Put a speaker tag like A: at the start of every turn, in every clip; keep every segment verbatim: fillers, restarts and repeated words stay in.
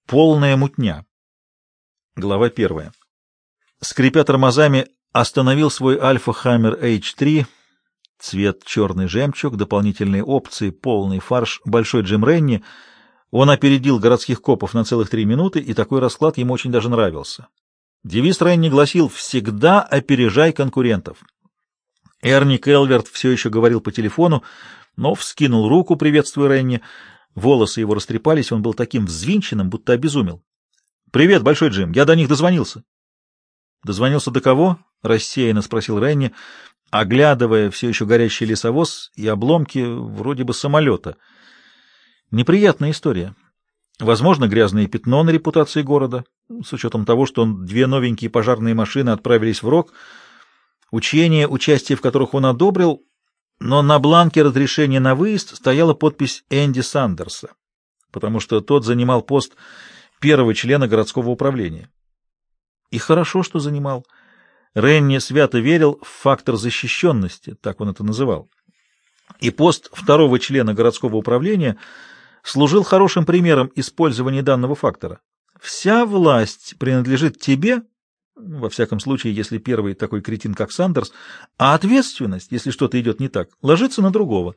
A: Полная мутня. Глава первая. Скрипя тормозами, остановил свой Альфа Хаммер эйч три, цвет черный жемчуг, дополнительные опции, полный фарш, большой Джим Ренни. Он опередил городских копов на целых три минуты, и такой расклад ему очень даже нравился. Девиз Ренни гласил «Всегда опережай конкурентов». Эрни Келверт все еще говорил по телефону, но вскинул руку, приветствуя Ренни. Волосы его растрепались, он был таким взвинченным, будто обезумел. «Привет, Большой Джим, я до них дозвонился». «Дозвонился до кого?» — рассеянно спросил Ренни, оглядывая все еще горящий лесовоз и обломки вроде бы самолета. Неприятная история. Возможно, грязное пятно на репутации города, с учетом того, что он, две новенькие пожарные машины отправились в Рок, учения, участие в которых он одобрил, но на бланке разрешения на выезд стояла подпись Энди Сандерса, потому что тот занимал пост первого члена городского управления. И хорошо, что занимал. Ренни свято верил в фактор защищенности, так он это называл. И пост второго члена городского управления служил хорошим примером использования данного фактора. Вся власть принадлежит тебе, во всяком случае, если первый такой кретин, как Сандерс, а ответственность, если что-то идет не так, ложится на другого.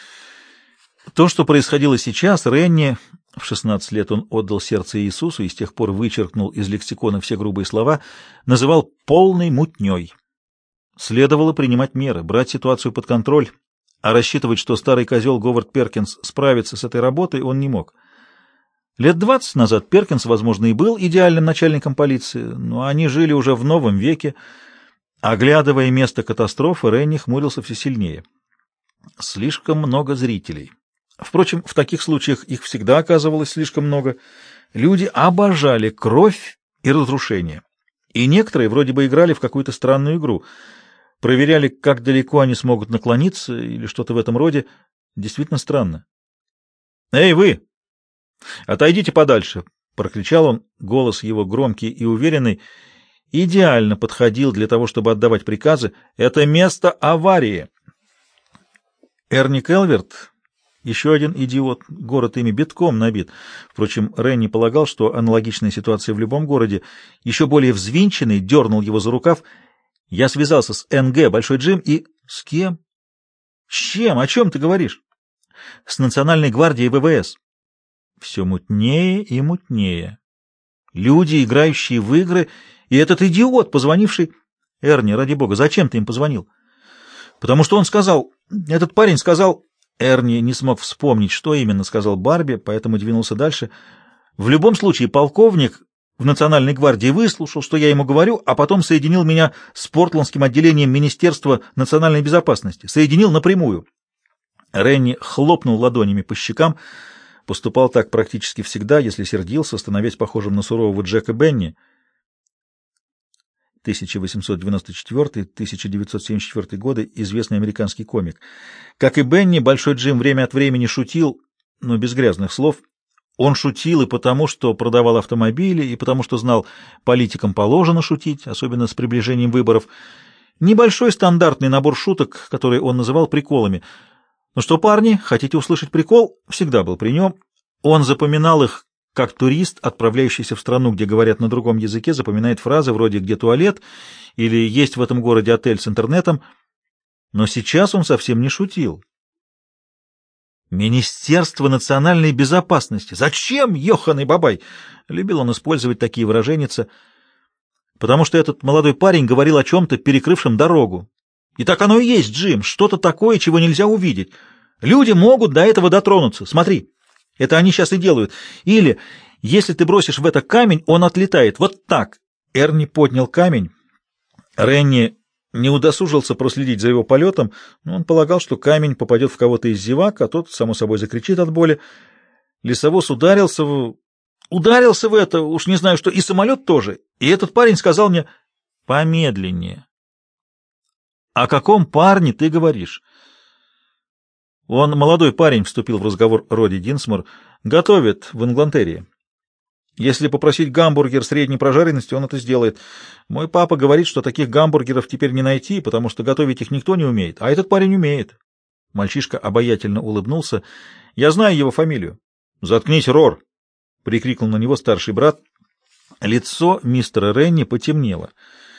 A: То, что происходило сейчас, Ренни, в шестнадцать лет он отдал сердце Иисусу и с тех пор вычеркнул из лексикона все грубые слова, называл полной мутней. Следовало принимать меры, брать ситуацию под контроль, а рассчитывать, что старый козел Говард Перкинс справится с этой работой, он не мог. Лет двадцать назад Перкинс, возможно, и был идеальным начальником полиции, но они жили уже в новом веке. Оглядывая место катастрофы, Ренни хмурился все сильнее. Слишком много зрителей. Впрочем, в таких случаях их всегда оказывалось слишком много. Люди обожали кровь и разрушение. И некоторые вроде бы играли в какую-то странную игру. Проверяли, как далеко они смогут наклониться или что-то в этом роде. Действительно странно. «Эй, вы! Отойдите подальше!» — прокричал он. Голос его, громкий и уверенный, идеально подходил для того, чтобы отдавать приказы. «Это место аварии!» Эрни Келверт, еще один идиот, город ими битком набит. Впрочем, Ренни полагал, что аналогичная ситуация в любом городе, еще более взвинченный, дернул его за рукав. «Я связался с эн гэ, Большой Джим, и...» «С кем?» «С чем? О чем ты говоришь?» «С Национальной гвардией вэ вэ эс». Все мутнее и мутнее. Люди, играющие в игры, и этот идиот, позвонивший... Эрни, ради бога, зачем ты им позвонил? Потому что он сказал... Этот парень сказал... Эрни не смог вспомнить, что именно сказал Барби, поэтому двинулся дальше. В любом случае, полковник в Национальной гвардии выслушал, что я ему говорю, а потом соединил меня с портландским отделением Министерства национальной безопасности. Соединил напрямую. Ренни хлопнул ладонями по щекам. Поступал так практически всегда, если сердился, становясь похожим на сурового Джека Бенни. тысяча восемьсот девяносто четвёртый — тысяча девятьсот семьдесят четвёртый годы, известный американский комик. Как и Бенни, Большой Джим время от времени шутил, но без грязных слов. Он шутил и потому, что продавал автомобили, и потому, что знал, политикам положено шутить, особенно с приближением выборов. Небольшой стандартный набор шуток, которые он называл приколами. Ну что, парни, хотите услышать прикол? Всегда был при нем. Он запоминал их, как турист, отправляющийся в страну, где говорят на другом языке, запоминает фразы вроде «где туалет» или «есть в этом городе отель с интернетом». Но сейчас он совсем не шутил. «Министерство национальной безопасности». Зачем, ёханый бабай? Любил он использовать такие выражения, потому что этот молодой парень говорил о чем-то, перекрывшем дорогу. И так оно и есть, Джим, что-то такое, чего нельзя увидеть. Люди могут до этого дотронуться. Смотри, это они сейчас и делают. Или, если ты бросишь в это камень, он отлетает. Вот так. Эрни поднял камень. Ренни не удосужился проследить за его полетом, но он полагал, что камень попадет в кого-то из зевак, а тот, само собой, закричит от боли. Лесовоз ударился в... Ударился в это, уж не знаю что, и самолет тоже. И этот парень сказал мне: «Помедленнее». «О каком парне ты говоришь?» «Он молодой парень», — вступил в разговор Роди Динсмор, — «готовит в Инглантерии. Если попросить гамбургер средней прожаренности, он это сделает. Мой папа говорит, что таких гамбургеров теперь не найти, потому что готовить их никто не умеет, а этот парень умеет». Мальчишка обаятельно улыбнулся. «Я знаю его фамилию». «Заткнись, Рор!» прикрикнул на него старший брат. Лицо мистера Ренни потемнело.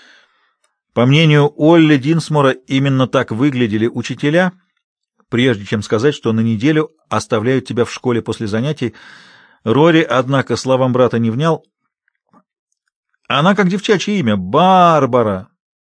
A: По мнению Олли Динсмора, именно так выглядели учителя, прежде чем сказать, что на неделю оставляют тебя в школе после занятий. Рори, однако, словам брата не внял. Она как девчачье имя — Барбара.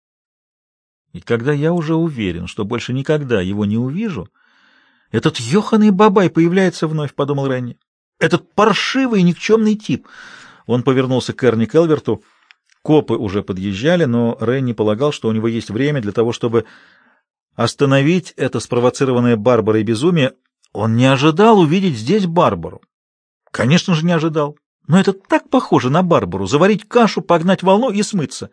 A: И когда я уже уверен, что больше никогда его не увижу, этот ёханый бабай появляется вновь, — подумал Ренни. Этот паршивый никчемный тип. Он повернулся к Эрни Келверту. Копы уже подъезжали, но Ренни полагал, что у него есть время для того, чтобы остановить это спровоцированное Барбарой безумие. Он не ожидал увидеть здесь Барбару. Конечно же, не ожидал. Но это так похоже на Барбару — заварить кашу, погнать волну и смыться.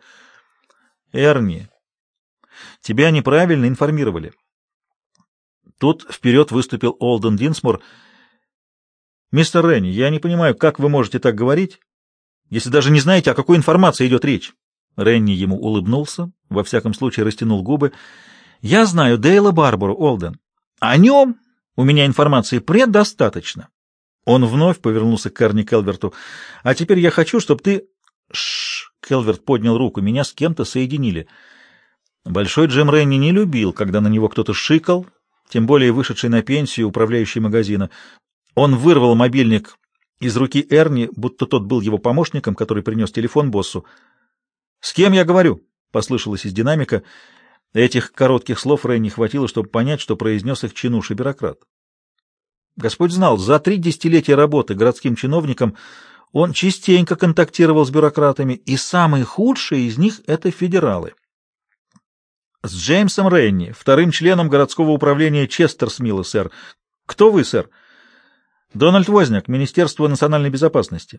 A: Эрни, тебя неправильно информировали. Тут вперед выступил Олден Динсмор. Мистер Ренни, я не понимаю, как вы можете так говорить, если даже не знаете, о какой информации идет речь. Ренни ему улыбнулся, во всяком случае растянул губы. Я знаю Дейла Барбару, Олден. О нем у меня информации предостаточно. Он вновь повернулся к Эрни Келверту. А теперь я хочу, чтобы ты... Шш! Келверт поднял руку. Меня с кем-то соединили. Большой Джим Ренни не любил, когда на него кто-то шикал, тем более вышедший на пенсию управляющий магазина. Он вырвал мобильник из руки Эрни, будто тот был его помощником, который принес телефон боссу. «С кем я говорю?» — послышалось из динамика. Этих коротких слов Ренни хватило, чтобы понять, что произнес их чинуший бюрократ. Господь знал, за три десятилетия работы городским чиновником он частенько контактировал с бюрократами, и самые худшие из них — это федералы. С Джеймсом Ренни, вторым членом городского управления Честерсмилла, сэр. Кто вы, сэр? Дональд Возняк, Министерство национальной безопасности.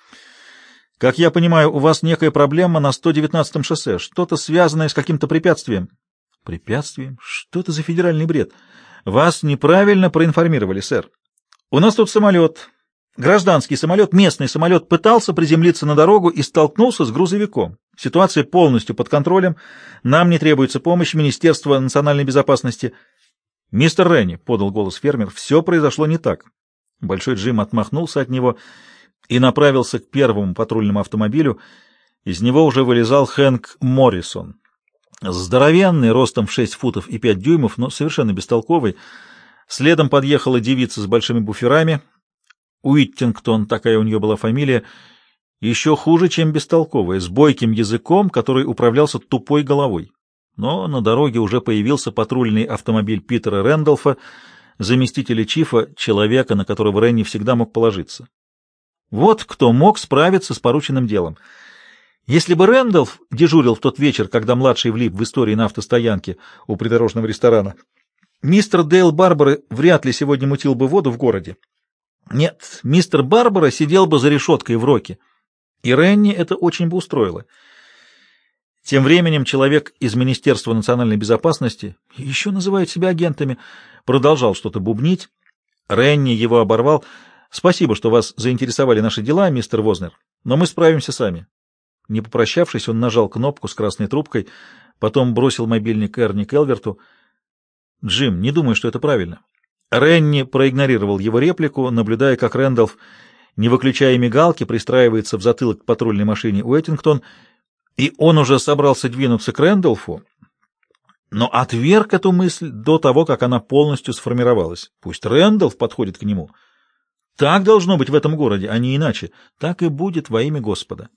A: Как я понимаю, у вас некая проблема на сто девятнадцатом шоссе, что-то связанное с каким-то препятствием. Препятствием? Что это за федеральный бред? Вас неправильно проинформировали, сэр. У нас тут самолет, гражданский самолет, местный самолет, пытался приземлиться на дорогу и столкнулся с грузовиком. Ситуация полностью под контролем. Нам не требуется помощь Министерства национальной безопасности. Мистер Ренни, — подал голос фермер, — все произошло не так. Большой Джим отмахнулся от него и направился к первому патрульному автомобилю. Из него уже вылезал Хэнк Моррисон. Здоровенный, ростом в шесть футов и пять дюймов, но совершенно бестолковый. Следом подъехала девица с большими буферами. Уиттингтон, такая у нее была фамилия, еще хуже, чем бестолковая, с бойким языком, который управлялся тупой головой. Но на дороге уже появился патрульный автомобиль Питера Рэндолфа, заместителя чифа, человека, на которого Ренни всегда мог положиться. Вот кто мог справиться с порученным делом. Если бы Рэндолф дежурил в тот вечер, когда младший влип в истории на автостоянке у придорожного ресторана, мистер Дейл Барбара вряд ли сегодня мутил бы воду в городе. Нет, мистер Барбара сидел бы за решеткой в Роке, и Ренни это очень бы устроило. Тем временем человек из Министерства национальной безопасности, еще называют себя агентами, продолжал что-то бубнить. Ренни его оборвал. «Спасибо, что вас заинтересовали наши дела, мистер Вознер, но мы справимся сами». Не попрощавшись, он нажал кнопку с красной трубкой, потом бросил мобильник Эрни Келверту. «Джим, не думаю, что это правильно». Ренни проигнорировал его реплику, наблюдая, как Рэндалф, не выключая мигалки, пристраивается в затылок к патрульной машине Уэттингтон, и он уже собрался двинуться к Рэндалфу, но отверг эту мысль до того, как она полностью сформировалась. Пусть Рэндалф подходит к нему. Так должно быть в этом городе, а не иначе. Так и будет во имя Господа.